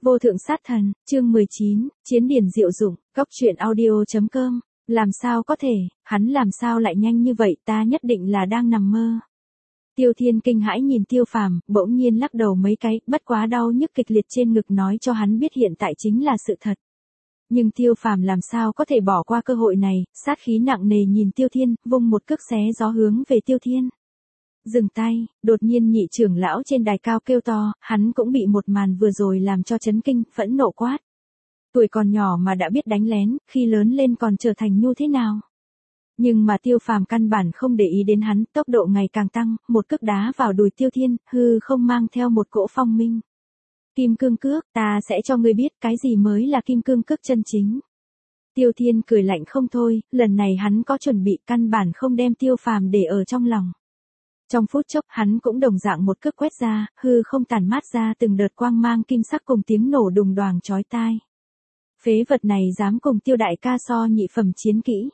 Vô thượng sát thần, chương 19, chiến điển diệu dụng, góc truyện audio.com, làm sao có thể, hắn làm sao lại nhanh như vậy, ta nhất định là đang nằm mơ. Tiêu Thiên kinh hãi nhìn Tiêu Phàm, bỗng nhiên lắc đầu mấy cái, bất quá đau nhức kịch liệt trên ngực nói cho hắn biết hiện tại chính là sự thật. Nhưng Tiêu Phàm làm sao có thể bỏ qua cơ hội này, sát khí nặng nề nhìn Tiêu Thiên, vung một cước xé gió hướng về Tiêu Thiên. Dừng tay, đột nhiên nhị trưởng lão trên đài cao kêu to, hắn cũng bị một màn vừa rồi làm cho chấn kinh, phẫn nộ quát. Tuổi còn nhỏ mà đã biết đánh lén, khi lớn lên còn trở thành nhu thế nào? Nhưng mà Tiêu Phàm căn bản không để ý đến hắn, tốc độ ngày càng tăng, một cước đá vào đùi Tiêu Thiên, hư không mang theo một cỗ phong minh. Kim cương cước, ta sẽ cho ngươi biết cái gì mới là kim cương cước chân chính. Tiêu Thiên cười lạnh không thôi, lần này hắn có chuẩn bị, căn bản không đem Tiêu Phàm để ở trong lòng. Trong phút chốc hắn cũng đồng dạng một cước quét ra, hư không tản mát ra từng đợt quang mang kim sắc cùng tiếng nổ đùng đoàng chói tai. Phế vật này dám cùng Tiêu đại ca so nhị phẩm chiến kỹ.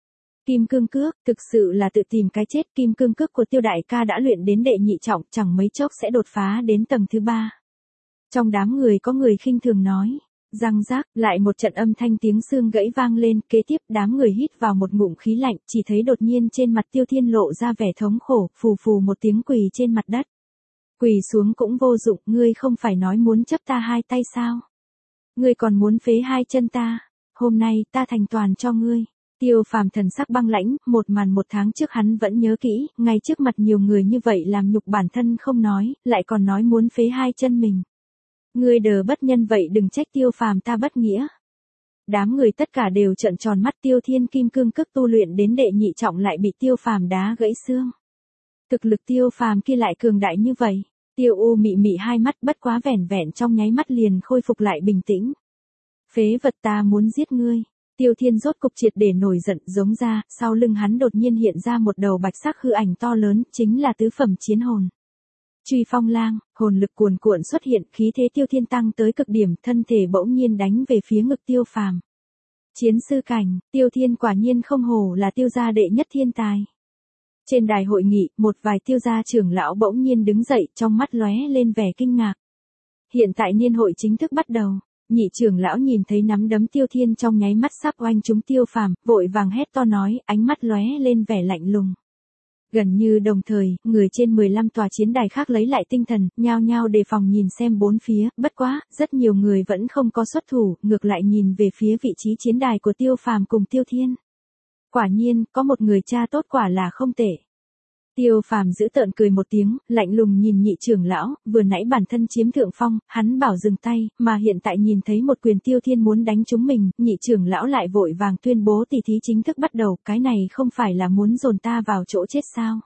Kim cương cước, thực sự là tự tìm cái chết, kim cương cước của Tiêu đại ca đã luyện đến đệ nhị trọng, chẳng mấy chốc sẽ đột phá đến tầng thứ 3. Trong đám người có người khinh thường nói, răng rác, lại một trận âm thanh tiếng xương gãy vang lên, kế tiếp đám người hít vào một ngụm khí lạnh, chỉ thấy đột nhiên trên mặt Tiêu Thiên lộ ra vẻ thống khổ, phù phù một tiếng quỳ trên mặt đất. Quỳ xuống cũng vô dụng, ngươi không phải nói muốn chấp ta hai tay sao? Ngươi còn muốn phế hai chân ta, hôm nay ta thành toàn cho ngươi. Tiêu Phàm thần sắc băng lãnh, một màn một tháng trước hắn vẫn nhớ kỹ, ngay trước mặt nhiều người như vậy làm nhục bản thân không nói, lại còn nói muốn phế hai chân mình. Ngươi đờ bất nhân vậy đừng trách Tiêu Phàm ta bất nghĩa. Đám người tất cả đều trợn tròn mắt, Tiêu Thiên kim cương cước tu luyện đến đệ nhị trọng lại bị Tiêu Phàm đá gãy xương. Thực lực Tiêu Phàm kia lại cường đại như vậy. Tiêu U mị mị hai mắt bất quá vẻn vẹn trong nháy mắt liền khôi phục lại bình tĩnh. Phế vật ta muốn giết ngươi. Tiêu Thiên rốt cục triệt để nổi giận giống ra, sau lưng hắn đột nhiên hiện ra một đầu bạch sắc hư ảnh to lớn, chính là tứ phẩm chiến hồn. Truy phong lang, hồn lực cuồn cuộn xuất hiện, khí thế Tiêu Thiên tăng tới cực điểm, thân thể bỗng nhiên đánh về phía ngực Tiêu Phàm. Chiến sư cảnh, Tiêu Thiên quả nhiên không hổ là Tiêu gia đệ nhất thiên tài. Trên đài hội nghị, một vài Tiêu gia trưởng lão bỗng nhiên đứng dậy, trong mắt lóe lên vẻ kinh ngạc. Hiện tại niên hội chính thức bắt đầu. Nhị trưởng lão nhìn thấy nắm đấm Tiêu Thiên trong nháy mắt sắp oanh trúng Tiêu Phàm, vội vàng hét to nói, ánh mắt lóe lên vẻ lạnh lùng. Gần như đồng thời, người trên 15 tòa chiến đài khác lấy lại tinh thần, nhao nhao đề phòng nhìn xem bốn phía, bất quá, rất nhiều người vẫn không có xuất thủ, ngược lại nhìn về phía vị trí chiến đài của Tiêu Phàm cùng Tiêu Thiên. Quả nhiên, có một người cha tốt quả là không tệ. Tiêu Phàm giữ tợn cười một tiếng, lạnh lùng nhìn nhị trưởng lão, vừa nãy bản thân chiếm thượng phong, hắn bảo dừng tay, mà hiện tại nhìn thấy một quyền Tiêu Thiên muốn đánh trúng mình, nhị trưởng lão lại vội vàng tuyên bố tỷ thí chính thức bắt đầu, cái này không phải là muốn dồn ta vào chỗ chết sao?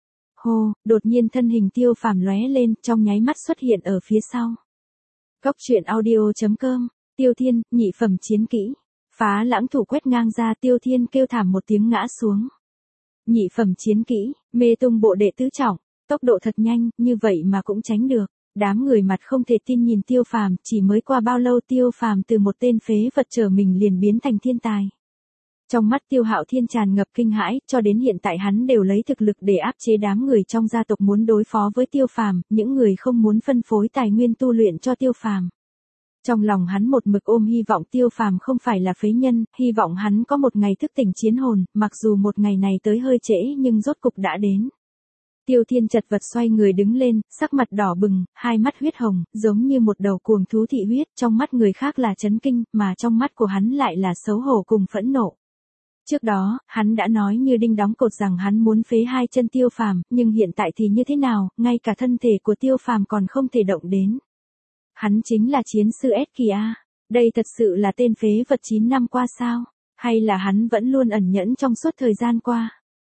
Hô, đột nhiên thân hình Tiêu Phàm lóe lên, trong nháy mắt xuất hiện ở phía sau. Góc truyện audio.com, Tiêu Thiên, nhị phẩm chiến kỹ, phá lãng thủ quét ngang ra, Tiêu Thiên kêu thảm một tiếng ngã xuống. Nhị phẩm chiến kỹ, mê tung bộ đệ tứ trọng, tốc độ thật nhanh, như vậy mà cũng tránh được. Đám người mặt không thể tin nhìn Tiêu Phàm, chỉ mới qua bao lâu Tiêu Phàm từ một tên phế vật trở mình liền biến thành thiên tài. Trong mắt Tiêu Hạo Thiên tràn ngập kinh hãi, cho đến hiện tại hắn đều lấy thực lực để áp chế đám người trong gia tộc muốn đối phó với Tiêu Phàm, những người không muốn phân phối tài nguyên tu luyện cho Tiêu Phàm. Trong lòng hắn một mực ôm hy vọng Tiêu Phàm không phải là phế nhân, hy vọng hắn có một ngày thức tỉnh chiến hồn, mặc dù một ngày này tới hơi trễ nhưng rốt cục đã đến. Tiêu Thiên chật vật xoay người đứng lên, sắc mặt đỏ bừng, hai mắt huyết hồng, giống như một đầu cuồng thú thị huyết, trong mắt người khác là chấn kinh, mà trong mắt của hắn lại là xấu hổ cùng phẫn nộ. Trước đó, hắn đã nói như đinh đóng cột rằng hắn muốn phế hai chân Tiêu Phàm, nhưng hiện tại thì như thế nào, ngay cả thân thể của Tiêu Phàm còn không thể động đến. Hắn chính là chiến sư S kỳ A, đây thật sự là tên phế vật 9 năm qua sao, hay là hắn vẫn luôn ẩn nhẫn trong suốt thời gian qua.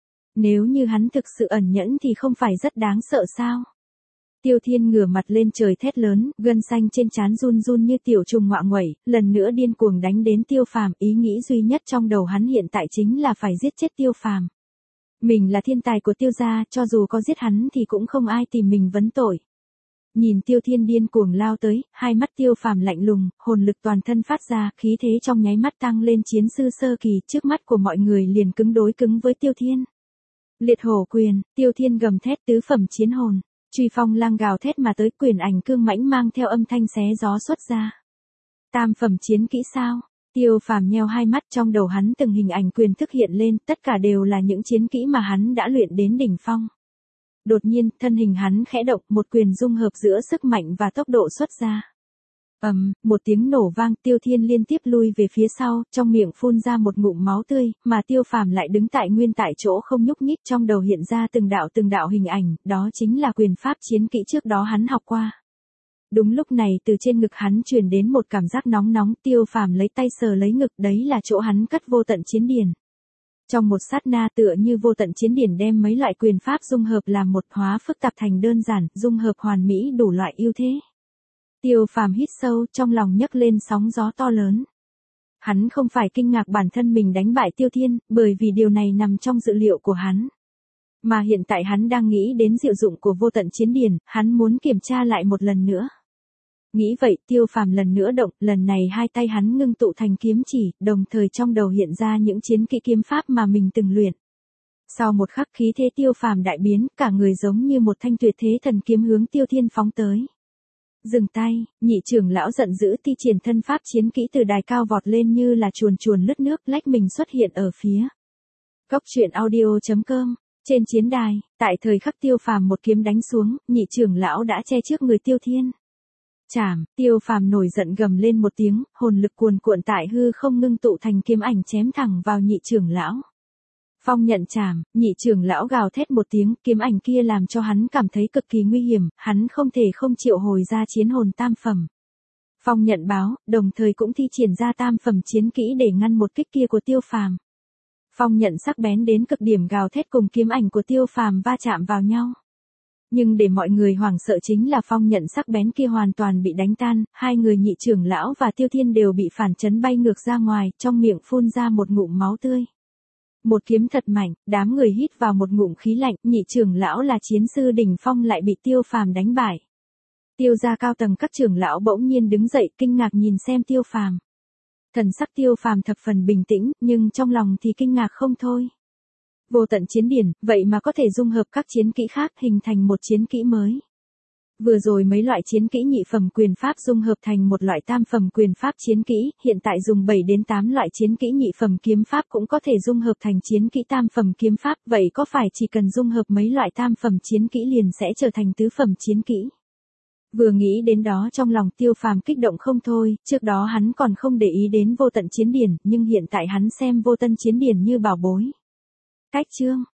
Nếu như hắn thực sự ẩn nhẫn thì không phải rất đáng sợ sao. Tiêu Thiên ngửa mặt lên trời thét lớn, gân xanh trên trán run run như tiểu trùng ngọa nguậy, lần nữa điên cuồng đánh đến Tiêu Phàm, ý nghĩ duy nhất trong đầu hắn hiện tại chính là phải giết chết Tiêu Phàm. Mình là thiên tài của Tiêu gia, cho dù có giết hắn thì cũng không ai tìm mình vấn tội. Nhìn Tiêu Thiên điên cuồng lao tới, hai mắt Tiêu Phàm lạnh lùng, hồn lực toàn thân phát ra, khí thế trong nháy mắt tăng lên chiến sư sơ kỳ, trước mắt của mọi người liền cứng đối cứng với Tiêu Thiên. Liệt hổ quyền, Tiêu Thiên gầm thét tứ phẩm chiến hồn, truy phong lang gào thét mà tới, quyền ảnh cương mãnh mang theo âm thanh xé gió xuất ra. Tam phẩm chiến kỹ sao? Tiêu Phàm nheo hai mắt, trong đầu hắn từng hình ảnh quyền thức hiện lên, tất cả đều là những chiến kỹ mà hắn đã luyện đến đỉnh phong. Đột nhiên, thân hình hắn khẽ động, một quyền dung hợp giữa sức mạnh và tốc độ xuất ra. Một tiếng nổ vang, Tiêu Thiên liên tiếp lui về phía sau, trong miệng phun ra một ngụm máu tươi, mà Tiêu Phàm lại đứng tại nguyên tại chỗ không nhúc nhích, trong đầu hiện ra từng đạo hình ảnh, đó chính là quyền pháp chiến kỹ trước đó hắn học qua. Đúng lúc này từ trên ngực hắn truyền đến một cảm giác nóng nóng, Tiêu Phàm lấy tay sờ lấy ngực, đấy là chỗ hắn cất vô tận chiến điển. Trong một sát na tựa như vô tận chiến điển đem mấy loại quyền pháp dung hợp làm một, hóa phức tạp thành đơn giản, dung hợp hoàn mỹ đủ loại ưu thế. Tiêu Phàm hít sâu, trong lòng nhấc lên sóng gió to lớn. Hắn không phải kinh ngạc bản thân mình đánh bại Tiêu Thiên, bởi vì điều này nằm trong dự liệu của hắn. Mà hiện tại hắn đang nghĩ đến diệu dụng của vô tận chiến điển, hắn muốn kiểm tra lại một lần nữa. Nghĩ vậy, Tiêu Phàm lần nữa động, lần này hai tay hắn ngưng tụ thành kiếm chỉ, đồng thời trong đầu hiện ra những chiến kỹ kiếm pháp mà mình từng luyện. Sau một khắc khí thế Tiêu Phàm đại biến, cả người giống như một thanh tuyệt thế thần kiếm hướng Tiêu Thiên phóng tới. Dừng tay, nhị trưởng lão giận dữ thi triển thân pháp chiến kỹ từ đài cao vọt lên như là chuồn lướt nước, lách mình xuất hiện ở phía. Góc truyện audio.com, trên chiến đài, tại thời khắc Tiêu Phàm một kiếm đánh xuống, nhị trưởng lão đã che trước người Tiêu Thiên. Chảm, Tiêu Phàm nổi giận gầm lên một tiếng, hồn lực cuồn cuộn tại hư không ngưng tụ thành kiếm ảnh chém thẳng vào nhị trưởng lão. Phong nhận chảm, nhị trưởng lão gào thét một tiếng, kiếm ảnh kia làm cho hắn cảm thấy cực kỳ nguy hiểm, hắn không thể không triệu hồi ra chiến hồn tam phẩm. Phong nhận báo, đồng thời cũng thi triển ra tam phẩm chiến kỹ để ngăn một kích kia của Tiêu Phàm. Phong nhận sắc bén đến cực điểm gào thét cùng kiếm ảnh của Tiêu Phàm va chạm vào nhau. Nhưng để mọi người hoảng sợ chính là phong nhận sắc bén kia hoàn toàn bị đánh tan, hai người nhị trưởng lão và Tiêu Thiên đều bị phản chấn bay ngược ra ngoài, trong miệng phun ra một ngụm máu tươi. Một kiếm thật mạnh, đám người hít vào một ngụm khí lạnh, nhị trưởng lão là chiến sư đỉnh phong lại bị Tiêu Phàm đánh bại. Tiêu gia cao tầng các trưởng lão bỗng nhiên đứng dậy kinh ngạc nhìn xem Tiêu Phàm. Thần sắc Tiêu Phàm thập phần bình tĩnh, nhưng trong lòng thì kinh ngạc không thôi. Vô tận chiến điển, vậy mà có thể dung hợp các chiến kỹ khác hình thành một chiến kỹ mới. Vừa rồi mấy loại chiến kỹ nhị phẩm quyền pháp dung hợp thành một loại tam phẩm quyền pháp chiến kỹ, hiện tại dùng 7 đến 8 loại chiến kỹ nhị phẩm kiếm pháp cũng có thể dung hợp thành chiến kỹ tam phẩm kiếm pháp, vậy có phải chỉ cần dung hợp mấy loại tam phẩm chiến kỹ liền sẽ trở thành tứ phẩm chiến kỹ? Vừa nghĩ đến đó trong lòng Tiêu Phàm kích động không thôi, trước đó hắn còn không để ý đến vô tận chiến điển, nhưng hiện tại hắn xem vô tận chiến điển như bảo bối. Cách chương